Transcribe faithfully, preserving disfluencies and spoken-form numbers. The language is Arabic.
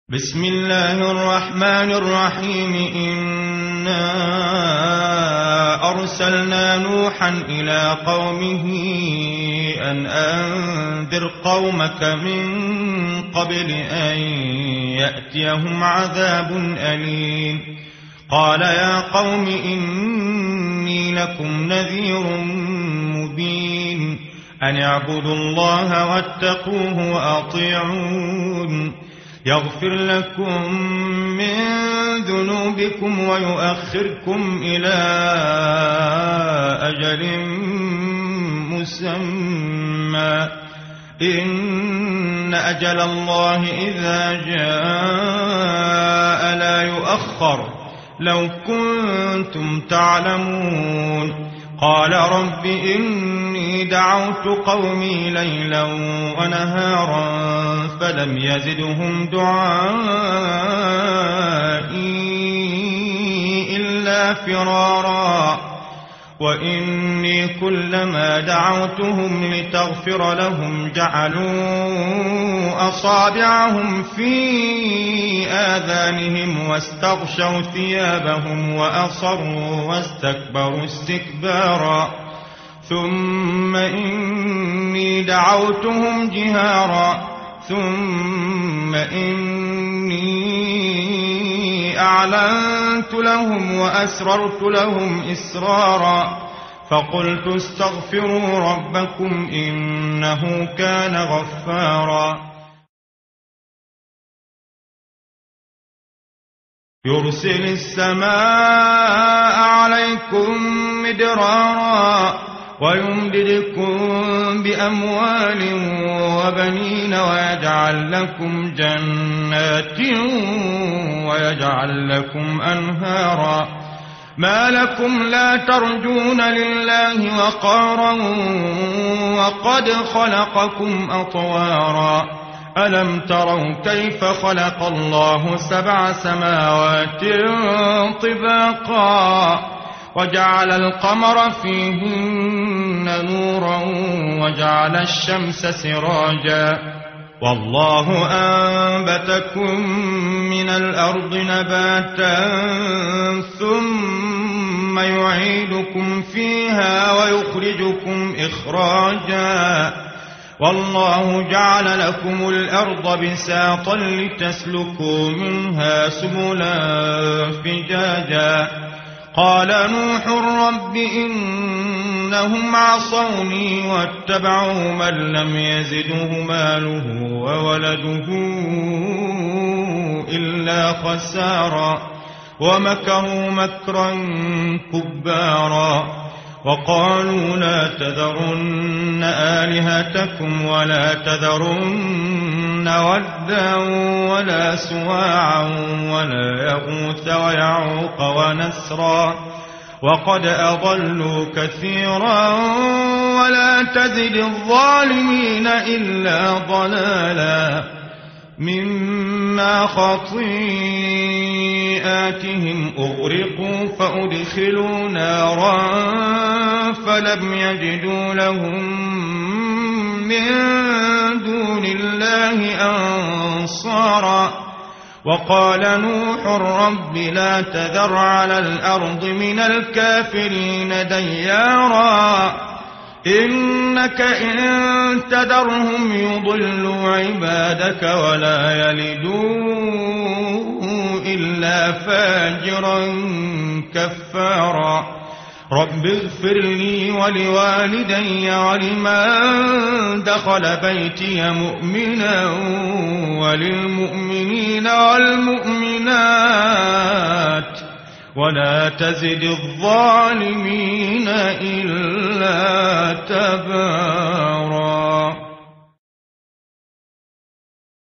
بسم الله الرحمن الرحيم إنا أرسلنا نوحا إلى قومه أن أنذر قومك من قبل أن يأتيهم عذاب أليم. قال يا قوم إني لكم نذير مبين أن اعبدوا الله واتقوه وأطيعون يغفر لكم من ذنوبكم ويؤخركم إلى أجل مسمى إن أجل الله إذا جاء لا يؤخر لو كنتم تعلمون. قال رب إني دعوت قومي ليلا ونهارا فلم يزدهم دعائي إلا فرارا وإني كلما دعوتهم لتغفر لهم جعلوا أصابعهم في آذانهم واستغشوا ثيابهم وأصروا واستكبروا استكبارا ثم إني دعوتهم جهارا ثم إني أعلنت لهم وأسررت لهم إسرارا فقلت استغفروا ربكم إنه كان غفارا يرسل السماء عليكم مدرارا ويمددكم بأموال وبنين ويجعل لكم جنات ويجعل لكم أنهارا ما لكم لا ترجون لله وقارا وقد خلقكم أطوارا ألم تروا كيف خلق الله سبع سماوات طباقا وجعل القمر فيهن نورا وجعل الشمس سراجا والله أنبتكم من الأرض نباتا ثم يعيدكم فيها ويخرجكم إخراجا والله جعل لكم الأرض بساطا لتسلكوا منها سبلا فجاجا قال نوح رب إنهم عصوني واتبعوا من لم يزده ماله وولده إلا خسارا ومكروا مكرا كبارا وقالوا لا تذرن آلهتكم ولا تذرن ودا ولا سواعا ولا يغوث ويعوق ونسرا وقد أضلوا كثيرا ولا تزد الظالمين إلا ضلالا مما خطيئاتهم أغرقوا فأدخلوا نارا فلم يجدوا لهم من دون الله أنصارا وقال نوح رب لا تذر على الأرض من الكافرين ديارا إنك إن تذرهم يضلوا عبادك ولا يلدوا إلا فاجرا كفارا رب اغفر لي ولوالدي ولمن دخل بيتي مؤمنا وللمؤمنين والمؤمنات ولا تزد الظالمين إلا تبارا.